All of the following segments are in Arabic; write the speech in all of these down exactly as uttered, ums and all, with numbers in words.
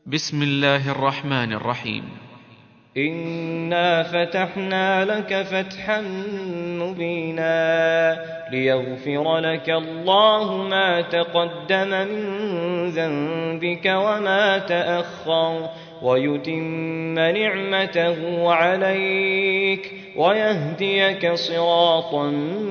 بسم الله الرحمن الرحيم. إنا فتحنا لك فتحا مبينا ليغفر لك الله ما تقدم من ذنبك وما تأخر ويتم نعمته عليك ويهديك صراطا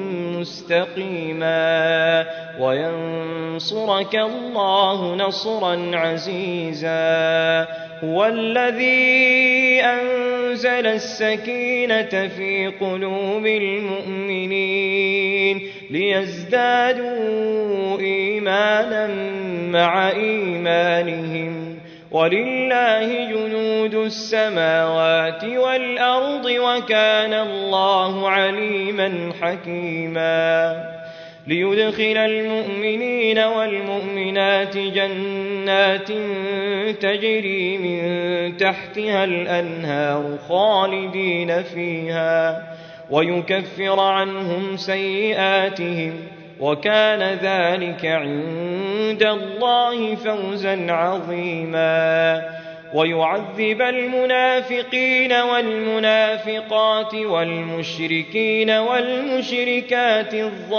مستقيما وينصرك الله نصرا عزيزا. هو الذي أنزل السكينة في قلوب المؤمنين ليزدادوا إيمانا مع إيمانهم ولله جنود السماوات والأرض وكان الله عليما حكيما. ليدخل المؤمنين والمؤمنات جنات تجري من تحتها الأنهار خالدين فيها ويكفر عنهم سيئاتهم وكان ذلك عند الله فوزا عظيما. ويعذب المنافقين والمنافقات والمشركين والمشركات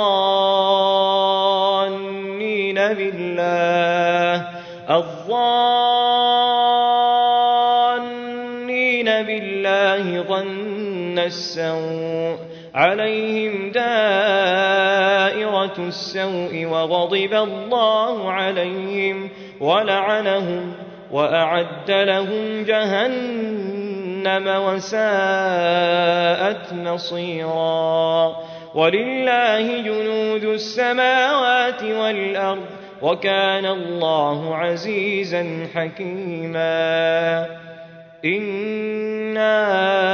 الظانين بالله الظانين بالله ظن السوء عليهم دائرة السوء وغضب الله عليهم ولعنهم وأعد لهم جهنم وساءت مصيرا. ولله جنود السماوات والأرض وكان الله عزيزا حكيما. إنا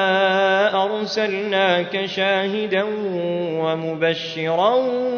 أرسلناك شاهدا ومبشرا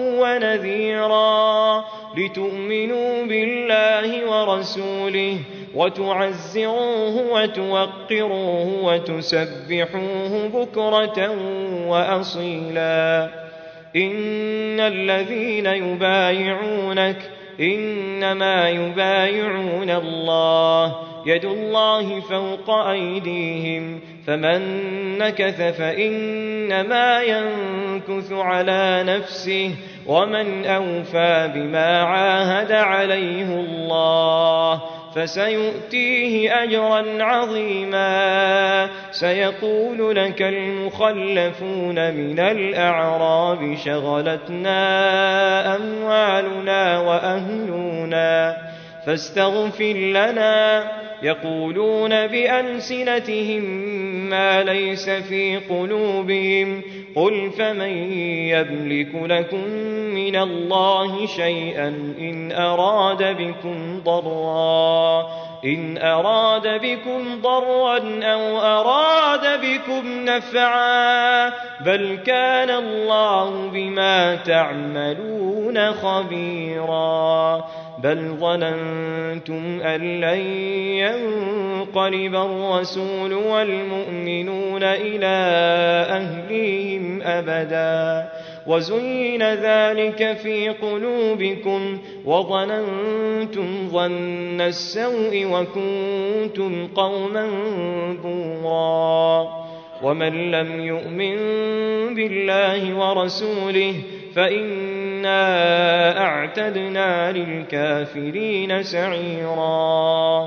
ونذيرا لتؤمنوا بالله ورسوله وتعزروه وتوقروه وتسبحوه بكرة وأصيلا. إن الذين يبايعونك إنما يبايعون الله يد الله فوق أيديهم فمن نكث فإنما ينكث على نفسه ومن أوفى بما عاهد عليه الله فسيؤتيه أجرا عظيما. سيقول لك المخلفون من الأعراب شغلتنا أموالنا وأهلنا فاستغفر لنا يقولون بألسنتهم ما ليس في قلوبهم قل فمن يملك لكم من الله شيئا إن أراد بكم ضرا إن أراد بكم ضرا أو أراد بكم نفعا بل كان الله بما تعملون خبيرا. بل ظننتم أن لن ينقلب الرسول والمؤمنون إلى أهليهم أبدا وزين ذلك في قلوبكم وظننتم ظن السوء وكنتم قوما بورا. ومن لم يؤمن بالله ورسوله فإنا أعتدنا للكافرين سعيرا.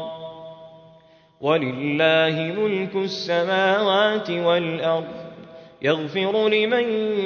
ولله ملك السماوات والأرض يغفر لمن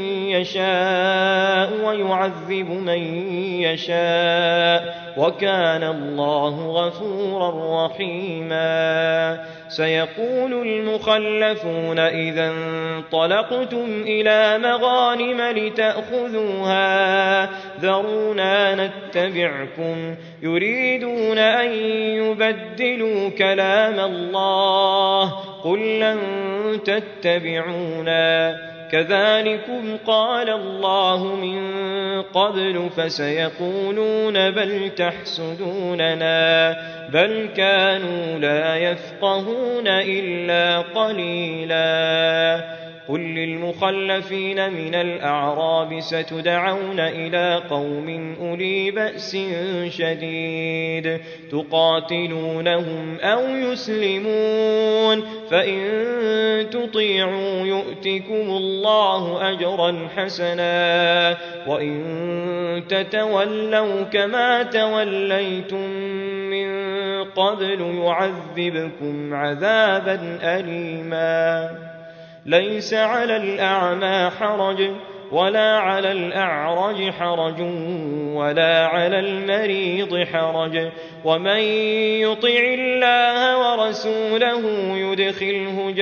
يشاء ويعذب من يشاء وكان الله غفورا رحيما. سيقول المخلفون إذا انطلقتم إلى مغانم لتأخذوها ذرونا نتبعكم يريدون أن يبدلوا كلام الله قل لن تتبعونا كذلكم قال الله من قبل فسيقولون بل تحسدوننا بل كانوا لا يفقهون إلا قليلا. قل للمخلفين من الأعراب ستدعون إلى قوم أولي بأس شديد تقاتلونهم أو يسلمون فإن تطيعوا يؤتكم الله أجرا حسنا وإن تتولوا كما توليتم من قبل يعذبكم عذابا أليما ليس على الأعمى حرج ولا على الأعرج حرج ولا على المريض حرج ومن يطع الله ورسوله يدخله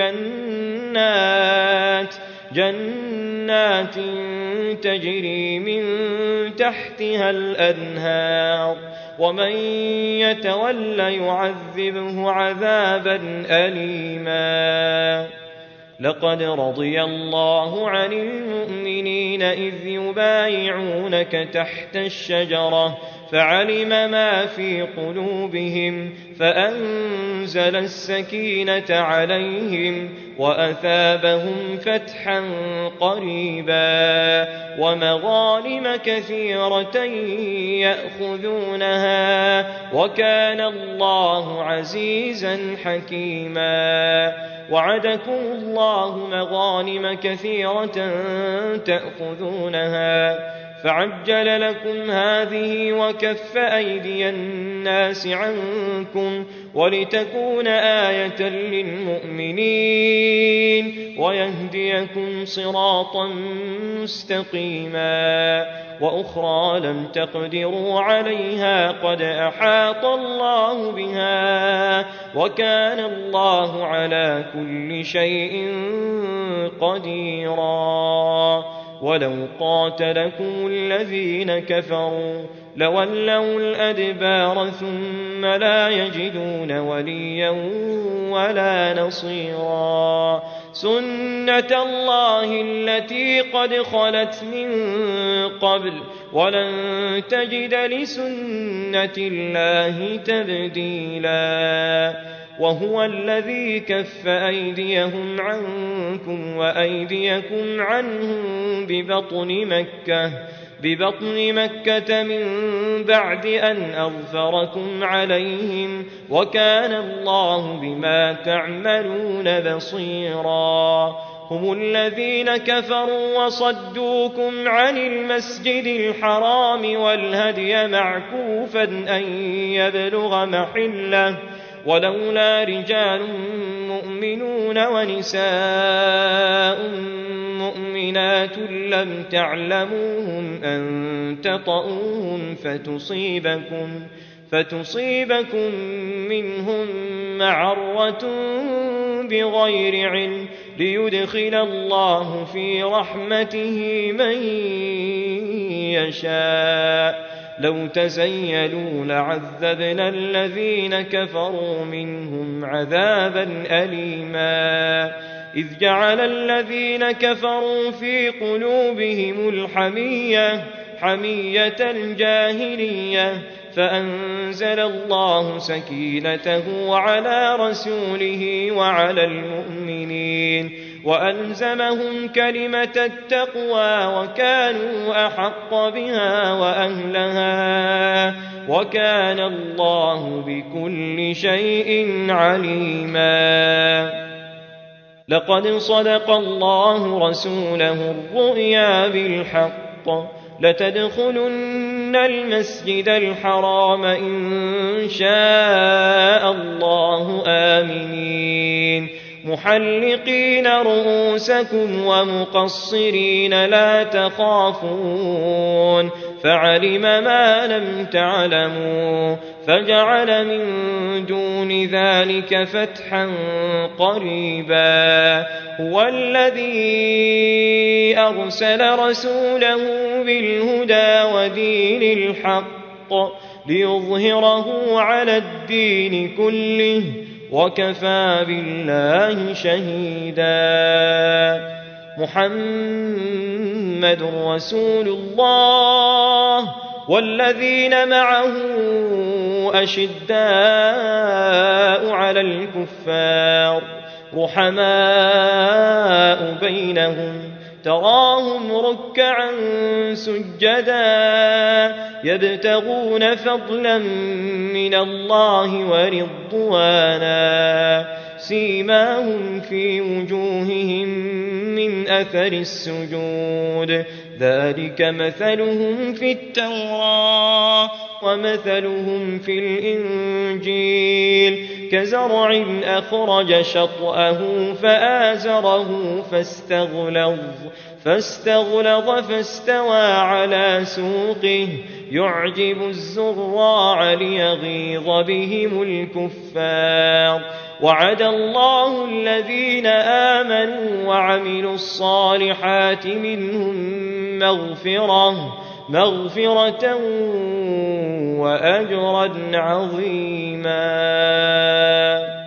جنات جنات تجري من تحتها الأنهار ومن يتول يعذبه عذابا أليما لقد رضي الله عن المؤمنين إذ يبايعونك تحت الشجرة فعلم ما في قلوبهم فأنزل السكينة عليهم وأثابهم فتحا قريبا ومغانم كثيرة يأخذونها وكان الله عزيزا حكيما وعدكم الله مغانم كثيرة تأخذونها فعجل لكم هذه وكف أيدي الناس عنكم ولتكون آية للمؤمنين ويهديكم صراطا مستقيما وأخرى لم تقدروا عليها قد أحاط الله بها وكان الله على كل شيء قديرا ولو قاتلكم الذين كفروا لولوا الأدبار ثم لا يجدون وليا ولا نصيرا سنة الله التي قد خلت من قبل ولن تجد لسنة الله تبديلا وهو الذي كف أيديهم عنكم وأيديكم عنهم ببطن مكة ببطن مكة من بعد أن أظفركم عليهم وكان الله بما تعملون بصيرا هم الذين كفروا وصدوكم عن المسجد الحرام والهدي معكوفا أن يبلغ محله ولولا رجال مؤمنون ونساء مؤمنات لم تعلموهم أن تطؤوهم فتصيبكم, فتصيبكم منهم معرة بغير علم ليدخل الله في رحمته من يشاء لو تزيلوا لعذبنا الذين كفروا منهم عذابا أليما إذ جعل الذين كفروا في قلوبهم الحمية حمية الجاهلية فأنزل الله سكينته على رسوله وعلى المؤمنين وألزمهم كلمة التقوى وكانوا أحق بها وأهلها وكان الله بكل شيء عليما لقد صدق الله رسوله الرؤيا بالحق لتدخلن المسجد الحرام إن شاء الله آمنين محلقين رؤوسكم ومقصرين لا تخافون فعلم ما لم تعلموا فجعل من دون ذلك فتحا قريبا هو الذي أرسل رسوله بالهدى ودين الحق ليظهره على الدين كله وكفى بالله شهيدا محمد رسول الله والذين معه أشداء على الكفار رحماء بينهم تراهم ركعا سجدا يبتغون فضلا من الله ورضوانا سيماهم في وجوههم من أثر السجود ذلك مثلهم في التوراة ومثلهم في الإنجيل كزرع أخرج شطأه فآزره فاستغلظ فاستغلظ فاستوى على سوقه يعجب الزراع ليغيظ بهم الكفار وعد الله الذين آمنوا وعملوا الصالحات منهم مغفرة مغفرة وأجرا عظيما.